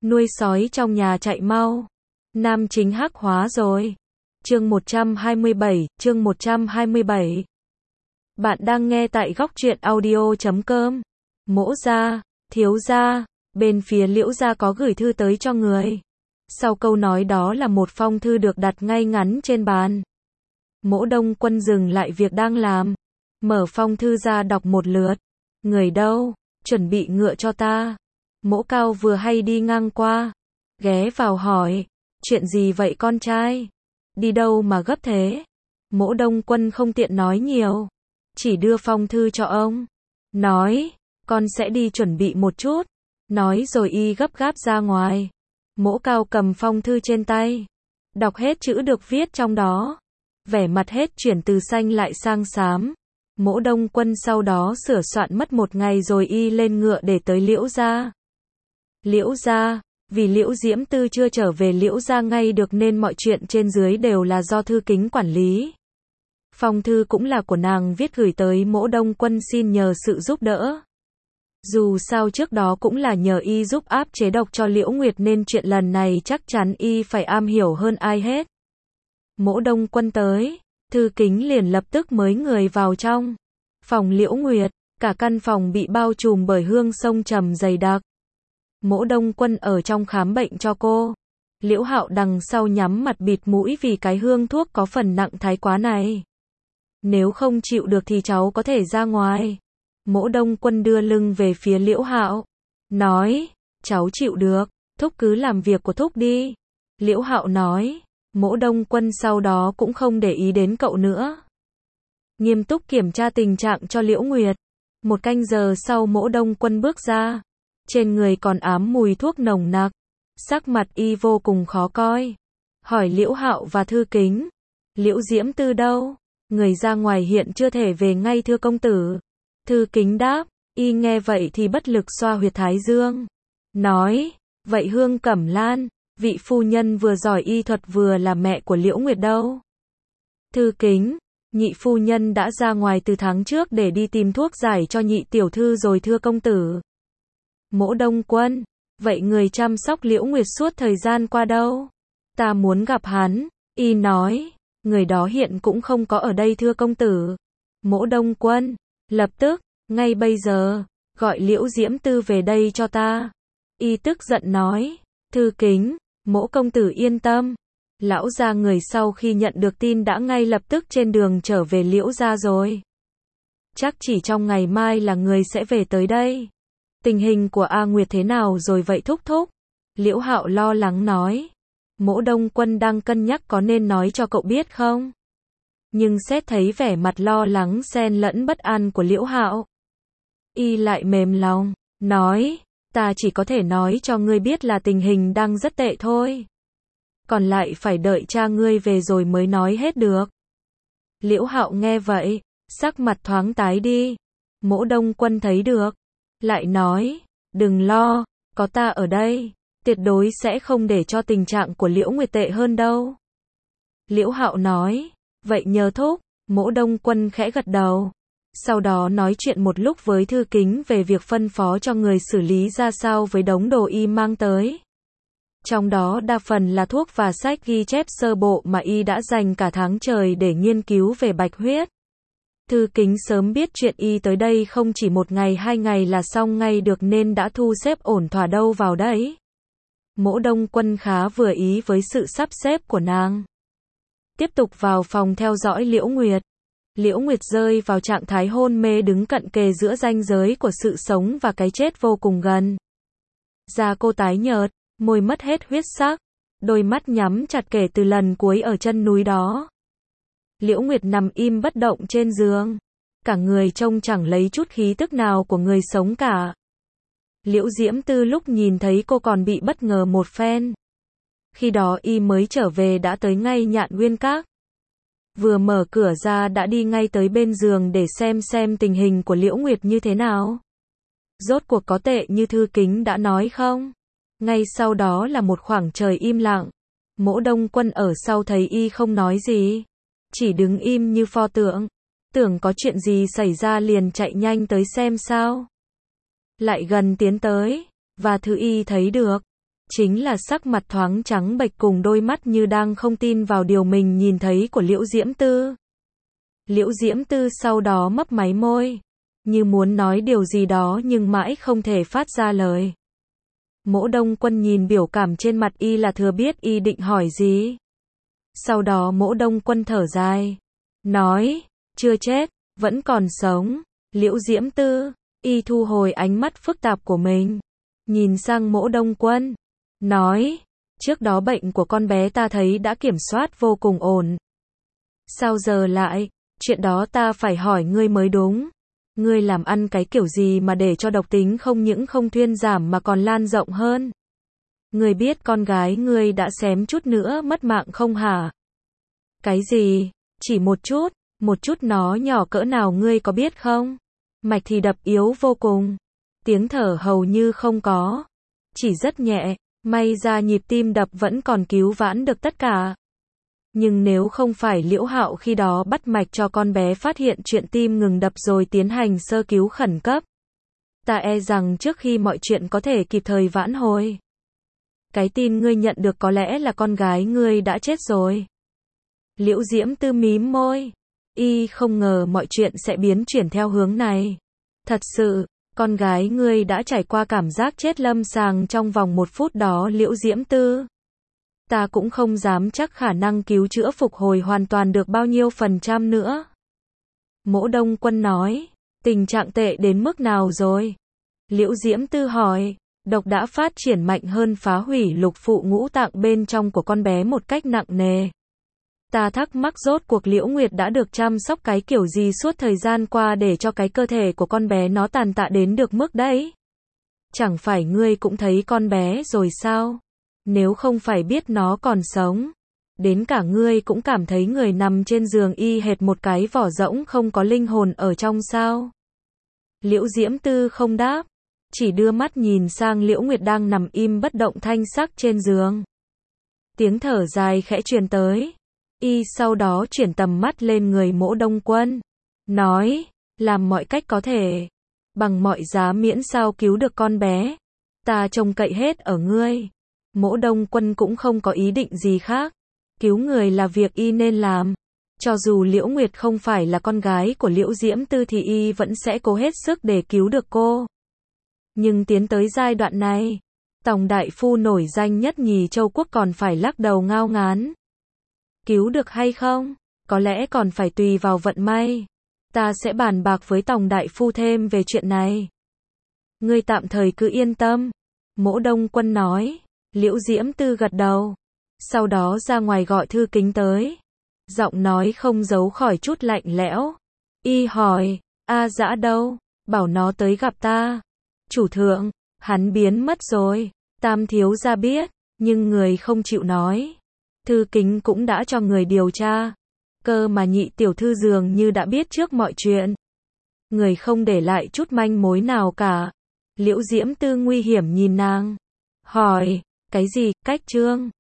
nuôi sói trong nhà chạy mau. Nam chính hắc hóa rồi. Chương 127. Bạn đang nghe tại góc truyện audio.com. Mỗ gia, thiếu gia, bên phía Liễu gia có gửi thư tới cho người. Sau câu nói đó là một phong thư được đặt ngay ngắn trên bàn. Mỗ Đông Quân dừng lại việc đang làm, mở phong thư ra đọc một lượt. Người đâu, chuẩn bị ngựa cho ta. Mỗ Cao vừa hay đi ngang qua, ghé vào hỏi, chuyện gì vậy con trai? Đi đâu mà gấp thế? Mỗ Đông Quân không tiện nói nhiều, chỉ đưa phong thư cho ông, nói, con sẽ đi chuẩn bị một chút. Nói rồi y gấp gáp ra ngoài. Mỗ Cao cầm phong thư trên tay, đọc hết chữ được viết trong đó, vẻ mặt hết chuyển từ xanh lại sang xám. Mỗ Đông Quân sau đó sửa soạn mất một ngày rồi y lên ngựa để tới Liễu gia. Liễu gia, vì Liễu Diễm Tư chưa trở về Liễu gia ngay được nên mọi chuyện trên dưới đều là do Thư Kính quản lý. Phong thư cũng là của nàng viết gửi tới Mỗ Đông Quân xin nhờ sự giúp đỡ. Dù sao trước đó cũng là nhờ y giúp áp chế độc cho Liễu Nguyệt nên chuyện lần này chắc chắn y phải am hiểu hơn ai hết. Mỗ Đông Quân tới, Thư Kính liền lập tức mới người vào trong phòng Liễu Nguyệt, cả căn phòng bị bao trùm bởi hương sông trầm dày đặc. Mỗ Đông Quân ở trong khám bệnh cho cô. Liễu Hạo đằng sau nhắm mặt bịt mũi vì cái hương thuốc có phần nặng thái quá này. Nếu không chịu được thì cháu có thể ra ngoài. Mỗ Đông Quân đưa lưng về phía Liễu Hạo, nói, cháu chịu được, thúc cứ làm việc của thúc đi. Liễu Hạo nói. Mỗ Đông Quân sau đó cũng không để ý đến cậu nữa, nghiêm túc kiểm tra tình trạng cho Liễu Nguyệt. Một canh giờ sau Mỗ Đông Quân bước ra, trên người còn ám mùi thuốc nồng nặc, sắc mặt y vô cùng khó coi, hỏi Liễu Hạo và Thư Kính, Liễu Diễm Tư đâu? Người ra ngoài hiện chưa thể về ngay thưa công tử. Thư Kính đáp. Y nghe vậy thì bất lực xoa huyệt thái dương, nói, vậy Hương Cẩm Lan, vị phu nhân vừa giỏi y thuật vừa là mẹ của Liễu Nguyệt đâu? Thư Kính, nhị phu nhân đã ra ngoài từ tháng trước để đi tìm thuốc giải cho nhị tiểu thư rồi thưa công tử. Mỗ Đông Quân, vậy người chăm sóc Liễu Nguyệt suốt thời gian qua đâu? Ta muốn gặp hắn. Y nói, người đó hiện cũng không có ở đây thưa công tử. Mỗ Đông Quân, lập tức, ngay bây giờ, gọi Liễu Diễm Tư về đây cho ta. Y tức giận nói. Thư Kính, Mỗ công tử yên tâm. Lão gia người sau khi nhận được tin đã ngay lập tức trên đường trở về Liễu gia rồi. Chắc chỉ trong ngày mai là người sẽ về tới đây. Tình hình của A Nguyệt thế nào rồi vậy thúc thúc? Liễu Hạo lo lắng nói. Mỗ Đông Quân đang cân nhắc có nên nói cho cậu biết không? Nhưng xét thấy vẻ mặt lo lắng xen lẫn bất an của Liễu Hạo, y lại mềm lòng, nói, ta chỉ có thể nói cho ngươi biết là tình hình đang rất tệ thôi. Còn lại phải đợi cha ngươi về rồi mới nói hết được. Liễu Hạo nghe vậy, sắc mặt thoáng tái đi. Mỗ Đông Quân thấy được, lại nói, đừng lo, có ta ở đây, tuyệt đối sẽ không để cho tình trạng của Liễu Nguyệt tệ hơn đâu. Liễu Hạo nói, vậy nhờ thúc. Mỗ Đông Quân khẽ gật đầu. Sau đó nói chuyện một lúc với Thư Kính về việc phân phó cho người xử lý ra sao với đống đồ y mang tới. Trong đó đa phần là thuốc và sách ghi chép sơ bộ mà y đã dành cả tháng trời để nghiên cứu về bạch huyết. Thư Kính sớm biết chuyện y tới đây không chỉ một ngày hai ngày là xong ngay được nên đã thu xếp ổn thỏa đâu vào đấy. Mỗ Đông Quân khá vừa ý với sự sắp xếp của nàng. Tiếp tục vào phòng theo dõi Liễu Nguyệt. Liễu Nguyệt rơi vào trạng thái hôn mê đứng cận kề giữa ranh giới của sự sống và cái chết vô cùng gần. Da cô tái nhợt, môi mất hết huyết sắc, đôi mắt nhắm chặt kể từ lần cuối ở chân núi đó. Liễu Nguyệt nằm im bất động trên giường, cả người trông chẳng lấy chút khí tức nào của người sống cả. Liễu Diễm Tư lúc nhìn thấy cô còn bị bất ngờ một phen. Khi đó y mới trở về đã tới ngay Nhạn Nguyên Các. Vừa mở cửa ra đã đi ngay tới bên giường để xem tình hình của Liễu Nguyệt như thế nào. Rốt cuộc có tệ như Thư Kính đã nói không? Ngay sau đó là một khoảng trời im lặng. Mỗ Đông Quân ở sau thấy y không nói gì, chỉ đứng im như pho tượng. Tưởng có chuyện gì xảy ra liền chạy nhanh tới xem sao. Lại gần tiến tới, và Thư Y thấy được chính là sắc mặt thoáng trắng bệch cùng đôi mắt như đang không tin vào điều mình nhìn thấy của Liễu Diễm Tư. Liễu Diễm Tư sau đó mấp máy môi, như muốn nói điều gì đó nhưng mãi không thể phát ra lời. Mỗ Đông Quân nhìn biểu cảm trên mặt y là thừa biết y định hỏi gì. Sau đó Mỗ Đông Quân thở dài, nói, chưa chết, vẫn còn sống. Liễu Diễm Tư, y thu hồi ánh mắt phức tạp của mình, nhìn sang Mỗ Đông Quân, nói, trước đó bệnh của con bé ta thấy đã kiểm soát vô cùng ổn. Sao giờ lại, chuyện đó ta phải hỏi ngươi mới đúng. Ngươi làm ăn cái kiểu gì mà để cho độc tính không những không thuyên giảm mà còn lan rộng hơn? Ngươi biết con gái ngươi đã xém chút nữa mất mạng không hả? Cái gì? Chỉ một chút nó nhỏ cỡ nào ngươi có biết không? Mạch thì đập yếu vô cùng, tiếng thở hầu như không có, chỉ rất nhẹ, may ra nhịp tim đập vẫn còn cứu vãn được tất cả. Nhưng nếu không phải Liễu Hạo khi đó bắt mạch cho con bé phát hiện chuyện tim ngừng đập rồi tiến hành sơ cứu khẩn cấp, ta e rằng trước khi mọi chuyện có thể kịp thời vãn hồi, cái tin ngươi nhận được có lẽ là con gái ngươi đã chết rồi. Liễu Diễm Tư mím môi, y không ngờ mọi chuyện sẽ biến chuyển theo hướng này. Thật sự, con gái ngươi đã trải qua cảm giác chết lâm sàng trong vòng 1 phút đó. Liễu Diễm Tư, ta cũng không dám chắc khả năng cứu chữa phục hồi hoàn toàn được bao nhiêu % nữa. Mỗ Đông Quân nói, tình trạng tệ đến mức nào rồi? Liễu Diễm Tư hỏi, độc đã phát triển mạnh hơn, phá hủy lục phụ ngũ tạng bên trong của con bé một cách nặng nề. Ta thắc mắc rốt cuộc Liễu Nguyệt đã được chăm sóc cái kiểu gì suốt thời gian qua để cho cái cơ thể của con bé nó tàn tạ đến được mức đấy? Chẳng phải ngươi cũng thấy con bé rồi sao? Nếu không phải biết nó còn sống, đến cả ngươi cũng cảm thấy người nằm trên giường y hệt một cái vỏ rỗng không có linh hồn ở trong sao? Liễu Diễm Tư không đáp, chỉ đưa mắt nhìn sang Liễu Nguyệt đang nằm im bất động thanh sắc trên giường. Tiếng thở dài khẽ truyền tới. Y sau đó chuyển tầm mắt lên người Mỗ Đông Quân, nói, làm mọi cách có thể, bằng mọi giá miễn sao cứu được con bé. Ta trông cậy hết ở ngươi. Mỗ Đông Quân cũng không có ý định gì khác. Cứu người là việc y nên làm. Cho dù Liễu Nguyệt không phải là con gái của Liễu Diễm Tư thì y vẫn sẽ cố hết sức để cứu được cô. Nhưng tiến tới giai đoạn này, Tòng đại phu nổi danh nhất nhì châu quốc còn phải lắc đầu ngao ngán. Cứu được hay không? Có lẽ còn phải tùy vào vận may. Ta sẽ bàn bạc với Tòng đại phu thêm về chuyện này. Ngươi tạm thời cứ yên tâm. Mỗ Đông Quân nói. Liễu Diễm Tư gật đầu. Sau đó ra ngoài gọi Thư Kính tới. Giọng nói không giấu khỏi chút lạnh lẽo. Y hỏi, A Dã đâu? Bảo nó tới gặp ta. Chủ thượng, hắn biến mất rồi. Tam thiếu gia biết, nhưng người không chịu nói. Thư Kính cũng đã cho người điều tra. Cơ mà nhị tiểu thư dường như đã biết trước mọi chuyện. Người không để lại chút manh mối nào cả. Liễu Diễm Tư nguy hiểm nhìn nàng. Hỏi, cái gì, cách trương?